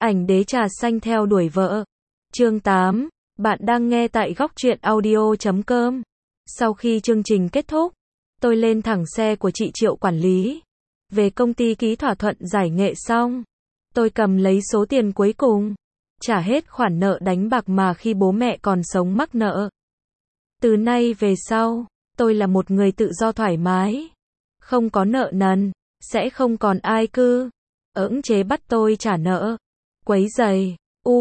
Ảnh đế trà xanh theo đuổi vợ. Chương 8. Bạn đang nghe tại góc truyện audio.com. Sau khi chương trình kết thúc, tôi lên thẳng xe của chị Triệu quản lý. Về công ty ký thỏa thuận giải nghệ xong, tôi cầm lấy số tiền cuối cùng, trả hết khoản nợ đánh bạc mà khi bố mẹ còn sống mắc nợ. Từ nay về sau, tôi là một người tự do thoải mái, không có nợ nần, sẽ không còn ai cưỡng chế bắt tôi trả nợ, quấy rầy,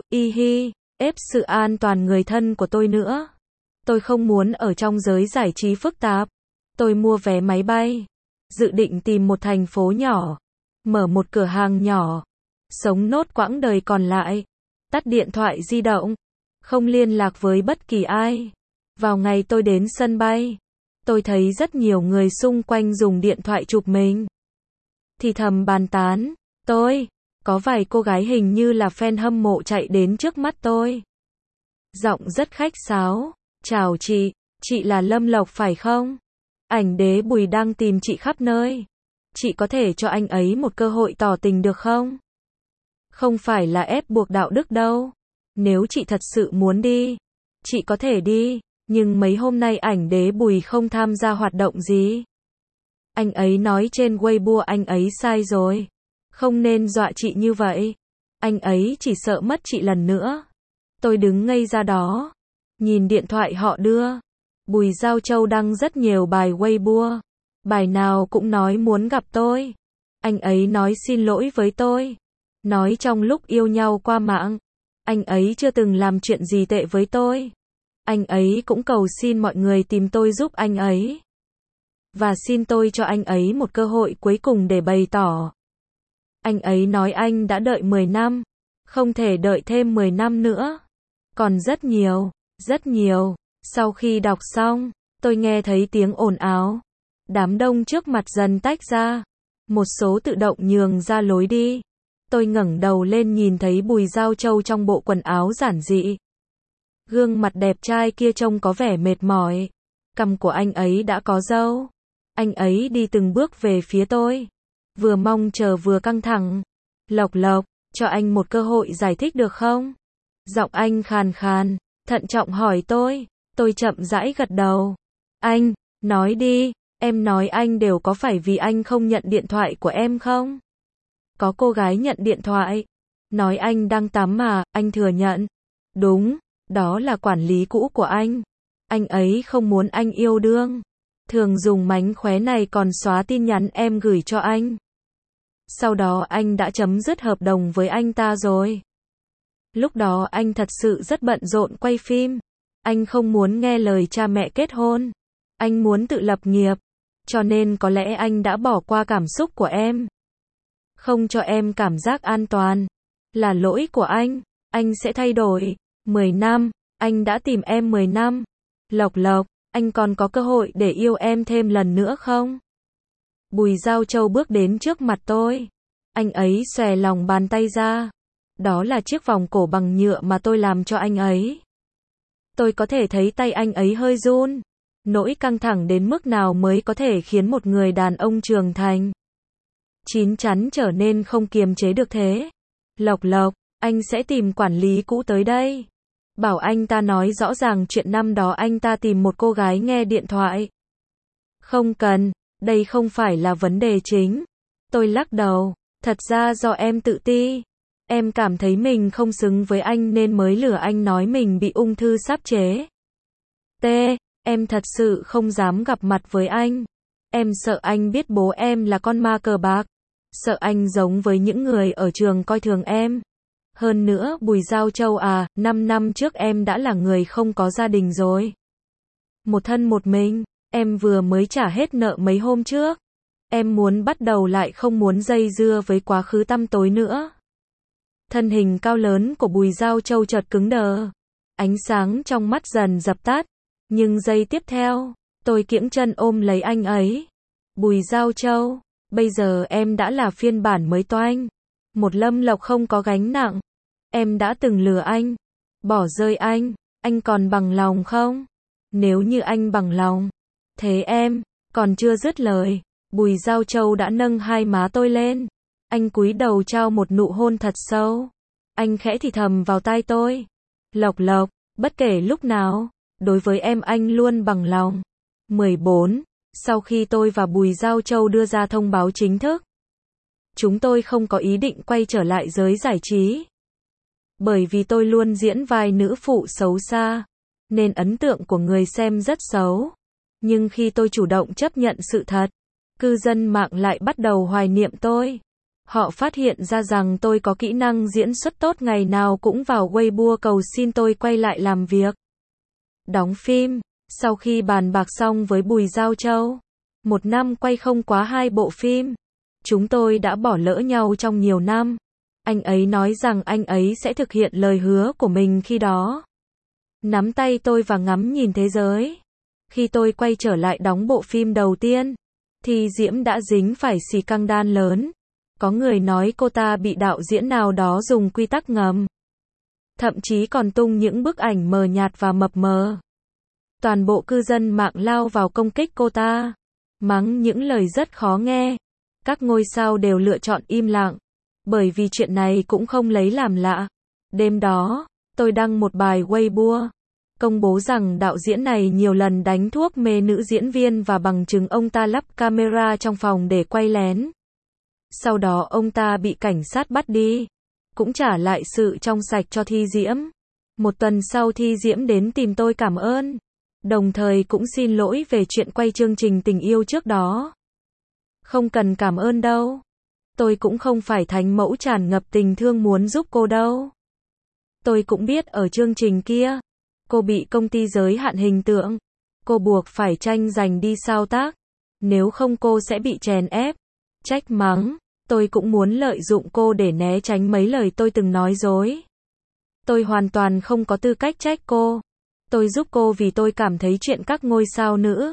ép sự an toàn người thân của tôi nữa. Tôi không muốn ở trong giới giải trí phức tạp. Tôi mua vé máy bay, dự định tìm một thành phố nhỏ, mở một cửa hàng nhỏ, sống nốt quãng đời còn lại, tắt điện thoại di động, không liên lạc với bất kỳ ai. Vào ngày tôi đến sân bay, tôi thấy rất nhiều người xung quanh dùng điện thoại chụp mình, thì thầm bàn tán. Có vài cô gái hình như là fan hâm mộ chạy đến trước mắt tôi. Giọng rất khách sáo. Chào chị là Lâm Lộc phải không? Ảnh đế Bùi đang tìm chị khắp nơi. Chị có thể cho anh ấy một cơ hội tỏ tình được không? Không phải là ép buộc đạo đức đâu. Nếu chị thật sự muốn đi, chị có thể đi, nhưng mấy hôm nay ảnh đế Bùi không tham gia hoạt động gì. Anh ấy nói trên Weibo anh ấy sai rồi. Không nên dọa chị như vậy. Anh ấy chỉ sợ mất chị lần nữa. Tôi đứng ngây ra đó, nhìn điện thoại họ đưa. Bùi Giao Châu đăng rất nhiều bài Weibo. Bài nào cũng nói muốn gặp tôi. Anh ấy nói xin lỗi với tôi. Nói trong lúc yêu nhau qua mạng, anh ấy chưa từng làm chuyện gì tệ với tôi. Anh ấy cũng cầu xin mọi người tìm tôi giúp anh ấy. Và xin tôi cho anh ấy một cơ hội cuối cùng để bày tỏ. Anh ấy nói anh đã đợi 10 năm, không thể đợi thêm 10 năm nữa. Còn rất nhiều. Sau khi đọc xong, tôi nghe thấy tiếng ồn ào. Đám đông trước mặt dần tách ra. Một số tự động nhường ra lối đi. Tôi ngẩng đầu lên nhìn thấy Bùi Giao Châu trong bộ quần áo giản dị. Gương mặt đẹp trai kia trông có vẻ mệt mỏi. Cằm của anh ấy đã có râu. Anh ấy đi từng bước về phía tôi. Vừa mong chờ vừa căng thẳng. Lộc, cho anh một cơ hội giải thích được không? Giọng anh khàn khàn, thận trọng hỏi tôi. Tôi chậm rãi gật đầu. Anh, nói đi, em nói anh đều có phải vì anh không nhận điện thoại của em không? Có cô gái nhận điện thoại, nói anh đang tắm mà, anh thừa nhận. Đúng, đó là quản lý cũ của anh. Anh ấy không muốn anh yêu đương. Thường dùng mánh khóe này còn xóa tin nhắn em gửi cho anh. Sau đó anh đã chấm dứt hợp đồng với anh ta rồi. Lúc đó anh thật sự rất bận rộn quay phim. Anh không muốn nghe lời cha mẹ kết hôn. Anh muốn tự lập nghiệp. Cho nên có lẽ anh đã bỏ qua cảm xúc của em. Không cho em cảm giác an toàn. Là lỗi của anh. Anh sẽ thay đổi. 10 năm. Anh đã tìm em 10 năm. Lộc, anh còn có cơ hội để yêu em thêm lần nữa không? Bùi Giao Châu bước đến trước mặt tôi. Anh ấy xòe lòng bàn tay ra. Đó là chiếc vòng cổ bằng nhựa mà tôi làm cho anh ấy. Tôi có thể thấy tay anh ấy hơi run. Nỗi căng thẳng đến mức nào mới có thể khiến một người đàn ông trưởng thành chín chắn trở nên không kiềm chế được thế. Lộc, anh sẽ tìm quản lý cũ tới đây. Bảo anh ta nói rõ ràng chuyện năm đó anh ta tìm một cô gái nghe điện thoại. Không cần, đây không phải là vấn đề chính. Tôi lắc đầu. Thật ra do em tự ti. Em cảm thấy mình không xứng với anh nên mới lừa anh nói mình bị ung thư sắp chế. Em thật sự không dám gặp mặt với anh. Em sợ anh biết bố em là con ma cờ bạc. Sợ anh giống với những người ở trường coi thường em. Hơn nữa, Bùi Giao Châu à, 5 năm trước em đã là người không có gia đình rồi. Một thân một mình, em vừa mới trả hết nợ mấy hôm trước. Em muốn bắt đầu lại, không muốn dây dưa với quá khứ tăm tối nữa. Thân hình cao lớn của Bùi Giao Châu chợt cứng đờ. Ánh sáng trong mắt dần dập tắt. Nhưng giây tiếp theo, tôi kiễng chân ôm lấy anh ấy. Bùi Giao Châu, bây giờ em đã là phiên bản mới toanh. Một Lâm Lộc không có gánh nặng. Em đã từng lừa anh, bỏ rơi anh còn bằng lòng không? Nếu như anh bằng lòng, thế em, còn chưa dứt lời, Bùi Giao Châu đã nâng hai má tôi lên. Anh cúi đầu trao một nụ hôn thật sâu. Anh khẽ thì thầm vào tai tôi. Lộc Lộc, bất kể lúc nào, đối với em anh luôn bằng lòng. 14. Sau khi tôi và Bùi Giao Châu đưa ra thông báo chính thức, chúng tôi không có ý định quay trở lại giới giải trí. Bởi vì tôi luôn diễn vai nữ phụ xấu xa, nên ấn tượng của người xem rất xấu. Nhưng khi tôi chủ động chấp nhận sự thật, cư dân mạng lại bắt đầu hoài niệm tôi. Họ phát hiện ra rằng tôi có kỹ năng diễn xuất tốt, ngày nào cũng vào Weibo cầu xin tôi quay lại làm việc. Đóng phim. Sau khi bàn bạc xong với Bùi Giao Châu, 1 năm quay không quá 2 bộ phim. Chúng tôi đã bỏ lỡ nhau trong nhiều năm. Anh ấy nói rằng anh ấy sẽ thực hiện lời hứa của mình khi đó. Nắm tay tôi và ngắm nhìn thế giới. Khi tôi quay trở lại đóng bộ phim đầu tiên, thì Diễm đã dính phải scandal lớn. Có người nói cô ta bị đạo diễn nào đó dùng quy tắc ngầm. Thậm chí còn tung những bức ảnh mờ nhạt và mập mờ. Toàn bộ cư dân mạng lao vào công kích cô ta, mắng những lời rất khó nghe. Các ngôi sao đều lựa chọn im lặng, bởi vì chuyện này cũng không lấy làm lạ. Đêm đó, tôi đăng một bài Weibo, công bố rằng đạo diễn này nhiều lần đánh thuốc mê nữ diễn viên và bằng chứng ông ta lắp camera trong phòng để quay lén. Sau đó ông ta bị cảnh sát bắt đi, cũng trả lại sự trong sạch cho Thi Diễm. 1 tuần sau Thi Diễm đến tìm tôi cảm ơn, đồng thời cũng xin lỗi về chuyện quay chương trình tình yêu trước đó. Không cần cảm ơn đâu. Tôi cũng không phải thánh mẫu tràn ngập tình thương muốn giúp cô đâu. Tôi cũng biết ở chương trình kia, cô bị công ty giới hạn hình tượng. Cô buộc phải tranh giành đi sao tác. Nếu không cô sẽ bị chèn ép, trách mắng. Tôi cũng muốn lợi dụng cô để né tránh mấy lời tôi từng nói dối. Tôi hoàn toàn không có tư cách trách cô. Tôi giúp cô vì tôi cảm thấy chuyện các ngôi sao nữ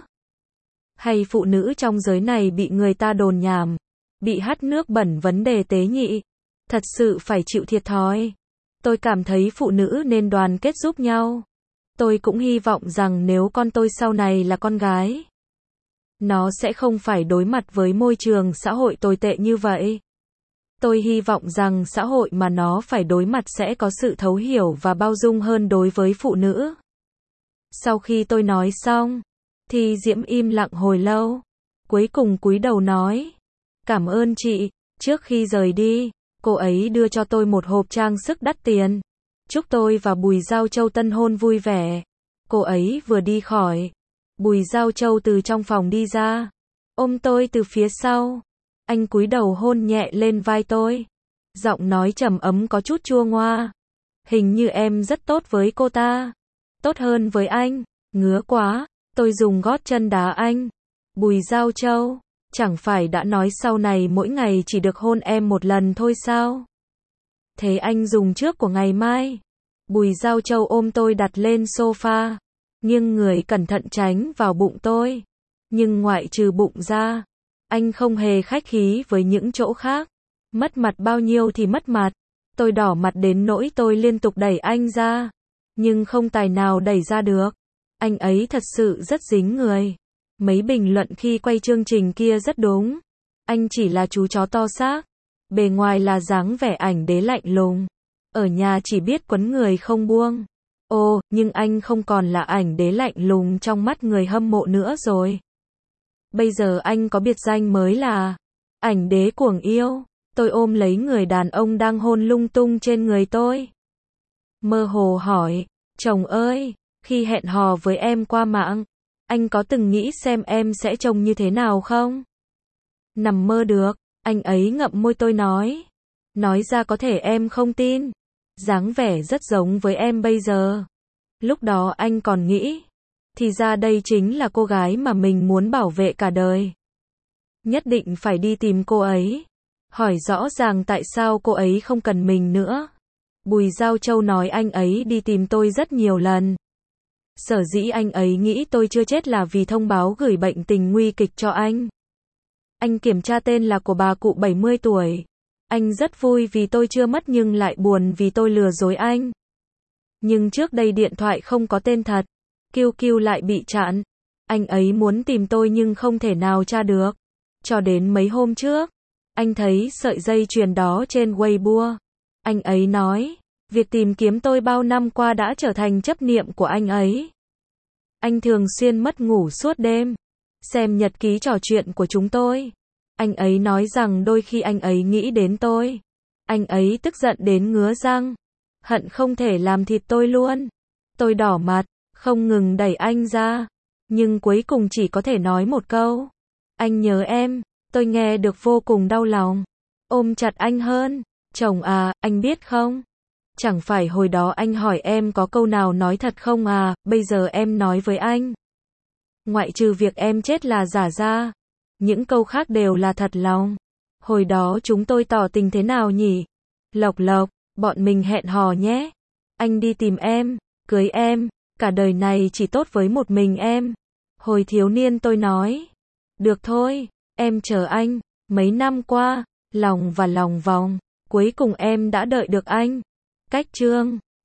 hay phụ nữ trong giới này bị người ta đồn nhảm, bị hắt nước bẩn vấn đề tế nhị, thật sự phải chịu thiệt thòi. Tôi cảm thấy phụ nữ nên đoàn kết giúp nhau. Tôi cũng hy vọng rằng nếu con tôi sau này là con gái, nó sẽ không phải đối mặt với môi trường xã hội tồi tệ như vậy. Tôi hy vọng rằng xã hội mà nó phải đối mặt sẽ có sự thấu hiểu và bao dung hơn đối với phụ nữ. Sau khi tôi nói xong, thì Diễm im lặng hồi lâu, cuối cùng cúi đầu nói, cảm ơn chị. Trước khi rời đi, cô ấy đưa cho tôi một hộp trang sức đắt tiền, chúc tôi và Bùi Giao Châu tân hôn vui vẻ. Cô ấy vừa đi khỏi, Bùi Giao Châu từ trong phòng đi ra, ôm tôi từ phía sau. Anh cúi đầu hôn nhẹ lên vai tôi, giọng nói trầm ấm có chút chua ngoa. Hình như em rất tốt với cô ta, tốt hơn với anh. Ngứa quá. Tôi dùng gót chân đá anh. Bùi Giao Châu, chẳng phải đã nói sau này mỗi ngày chỉ được hôn em 1 lần thôi sao? Thế anh dùng trước của ngày mai. Bùi Giao Châu ôm tôi đặt lên sofa, nghiêng người cẩn thận tránh vào bụng tôi. Nhưng ngoại trừ bụng ra, anh không hề khách khí với những chỗ khác. Mất mặt bao nhiêu thì mất mặt. Tôi đỏ mặt đến nỗi tôi liên tục đẩy anh ra, nhưng không tài nào đẩy ra được. Anh ấy thật sự rất dính người. Mấy bình luận khi quay chương trình kia rất đúng. Anh chỉ là chú chó to xác, bề ngoài là dáng vẻ ảnh đế lạnh lùng, ở nhà chỉ biết quấn người không buông. Ồ, nhưng anh không còn là ảnh đế lạnh lùng trong mắt người hâm mộ nữa rồi. Bây giờ anh có biệt danh mới là ảnh đế cuồng yêu. Tôi ôm lấy người đàn ông đang hôn lung tung trên người tôi, mơ hồ hỏi, chồng ơi, khi hẹn hò với em qua mạng, anh có từng nghĩ xem em sẽ trông như thế nào không? Nằm mơ được. Anh ấy ngậm môi. Tôi nói ra có thể em không tin, dáng vẻ rất giống với em bây giờ. Lúc đó anh còn nghĩ, thì ra đây chính là cô gái mà mình muốn bảo vệ cả đời. Nhất định phải đi tìm cô ấy, hỏi rõ ràng tại sao cô ấy không cần mình nữa. Bùi Giao Châu nói anh ấy đi tìm tôi rất nhiều lần. Sở dĩ anh ấy nghĩ tôi chưa chết là vì thông báo gửi bệnh tình nguy kịch cho anh. Anh kiểm tra tên là của bà cụ 70 tuổi. Anh rất vui vì tôi chưa mất nhưng lại buồn vì tôi lừa dối anh. Nhưng trước đây điện thoại không có tên thật, QQ lại bị chặn. Anh ấy muốn tìm tôi nhưng không thể nào tra được. Cho đến mấy hôm trước, anh thấy sợi dây chuyền đó trên Weibo. Anh ấy nói, việc tìm kiếm tôi bao năm qua đã trở thành chấp niệm của anh ấy. Anh thường xuyên mất ngủ suốt đêm, xem nhật ký trò chuyện của chúng tôi. Anh ấy nói rằng đôi khi anh ấy nghĩ đến tôi, anh ấy tức giận đến ngứa răng, hận không thể làm thịt tôi luôn. Tôi đỏ mặt, không ngừng đẩy anh ra, nhưng cuối cùng chỉ có thể nói một câu. Anh nhớ em, tôi nghe được vô cùng đau lòng. Ôm chặt anh hơn. Chồng à, anh biết không? Chẳng phải hồi đó anh hỏi em có câu nào nói thật không à, bây giờ em nói với anh. Ngoại trừ việc em chết là giả ra, những câu khác đều là thật lòng. Hồi đó chúng tôi tỏ tình thế nào nhỉ? Lộc Lộc, bọn mình hẹn hò nhé. Anh đi tìm em, cưới em, cả đời này chỉ tốt với một mình em. Hồi thiếu niên tôi nói, được thôi, em chờ anh. Mấy năm qua, lòng và lòng vòng, cuối cùng em đã đợi được anh. Cách chương